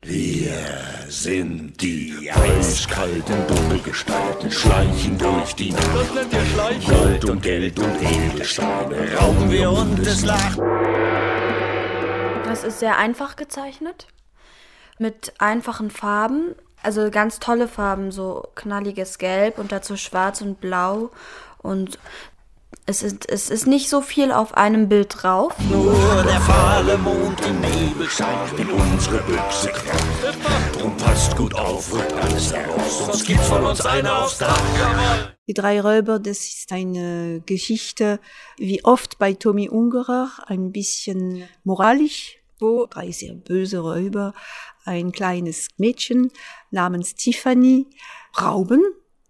Wir sind die eiskalten Dunkelgestalten, schleichen durch die Nacht. Das nennt ihr Schleichen. Gold und Geld und Edelsteine rauben wir und es lacht. Das ist sehr einfach gezeichnet, mit einfachen Farben. Also ganz tolle Farben, so knalliges Gelb und dazu schwarz und blau. Und es ist nicht so viel auf einem Bild drauf. Nur der fahle Mond im Nebel scheint, wenn unsere Büchse kracht. Drum passt gut auf, rückt alles heraus, sonst gibt's von uns einer aufs Dach. Die drei Räuber, das ist eine Geschichte, wie oft bei Tommy Ungerer, ein bisschen moralisch, wo drei sehr böse Räuber ein kleines Mädchen namens Tiffany rauben.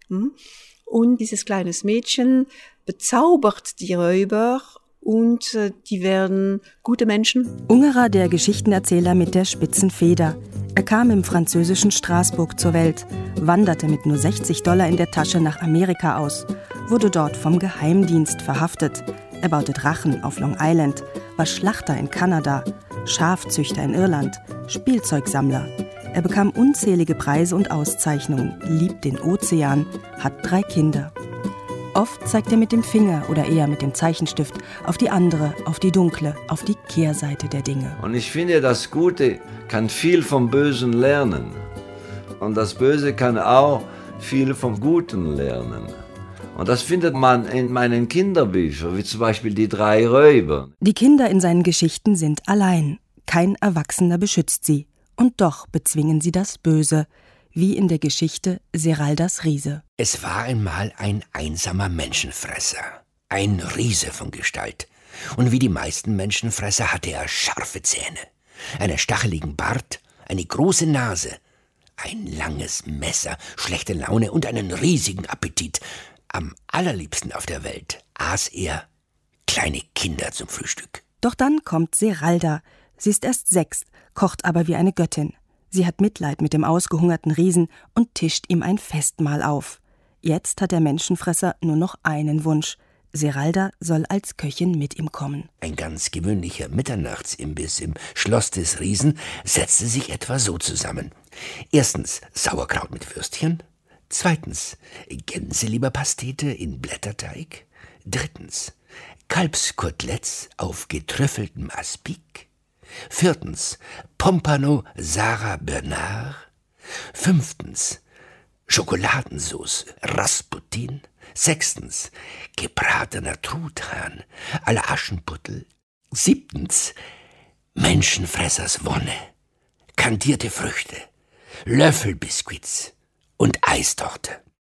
Und dieses kleines Mädchen bezaubert die Räuber und die werden gute Menschen. Ungerer, der Geschichtenerzähler mit der spitzen Feder. Er kam im französischen Straßburg zur Welt, wanderte mit nur $60 in der Tasche nach Amerika aus, wurde dort vom Geheimdienst verhaftet. Er baute Drachen auf Long Island, war Schlachter in Kanada, Schafzüchter in Irland, Spielzeugsammler. Er bekam unzählige Preise und Auszeichnungen, liebt den Ozean, hat 3 Kinder. Oft zeigt er mit dem Finger oder eher mit dem Zeichenstift auf die andere, auf die dunkle, auf die Kehrseite der Dinge. Und ich finde, das Gute kann viel vom Bösen lernen. Und das Böse kann auch viel vom Guten lernen. Und das findet man in meinen Kinderbüchern, wie zum Beispiel die 3 Räuber. Die Kinder in seinen Geschichten sind allein. Kein Erwachsener beschützt sie. Und doch bezwingen sie das Böse, wie in der Geschichte Seraldas Riese. Es war einmal ein einsamer Menschenfresser, ein Riese von Gestalt. Und wie die meisten Menschenfresser hatte er scharfe Zähne, einen stacheligen Bart, eine große Nase, ein langes Messer, schlechte Laune und einen riesigen Appetit. Am allerliebsten auf der Welt aß er kleine Kinder zum Frühstück. Doch dann kommt Seralda. Sie ist erst 6, kocht aber wie eine Göttin. Sie hat Mitleid mit dem ausgehungerten Riesen und tischt ihm ein Festmahl auf. Jetzt hat der Menschenfresser nur noch einen Wunsch. Seralda soll als Köchin mit ihm kommen. Ein ganz gewöhnlicher Mitternachtsimbiss im Schloss des Riesen setzte sich etwa so zusammen. Erstens Sauerkraut mit Würstchen. Zweitens Gänseleberpastete in Blätterteig. Drittens Kalbskoteletts auf getrüffeltem Aspik. Viertens Pompano Sarah Bernard. Fünftens Schokoladensauce Rasputin. Sechstens gebratener Truthahn à la Aschenputtel. Siebtens Menschenfressers Wonne, kandierte Früchte, Löffelbiskuits und Eistorte.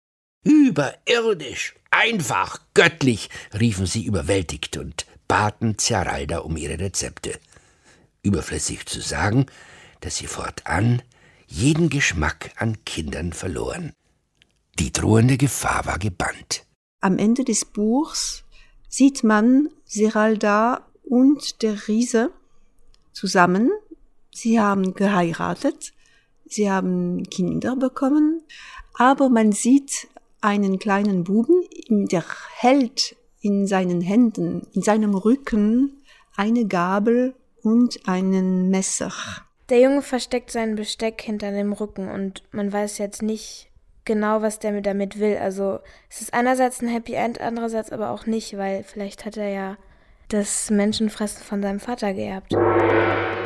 Überirdisch, einfach, göttlich, riefen sie überwältigt und baten Seralda um ihre Rezepte. Überflüssig zu sagen, dass sie fortan jeden Geschmack an Kindern verloren. Die drohende Gefahr war gebannt. Am Ende des Buchs sieht man Seralda und der Riese zusammen. Sie haben geheiratet, sie haben Kinder bekommen, aber man sieht einen kleinen Buben, der hält in seinen Händen, in seinem Rücken eine Gabel und einen Messer. Der Junge versteckt sein Besteck hinter dem Rücken und man weiß jetzt nicht genau, was der damit will. Also es ist einerseits ein Happy End, andererseits aber auch nicht, weil vielleicht hat er ja das Menschenfressen von seinem Vater geerbt.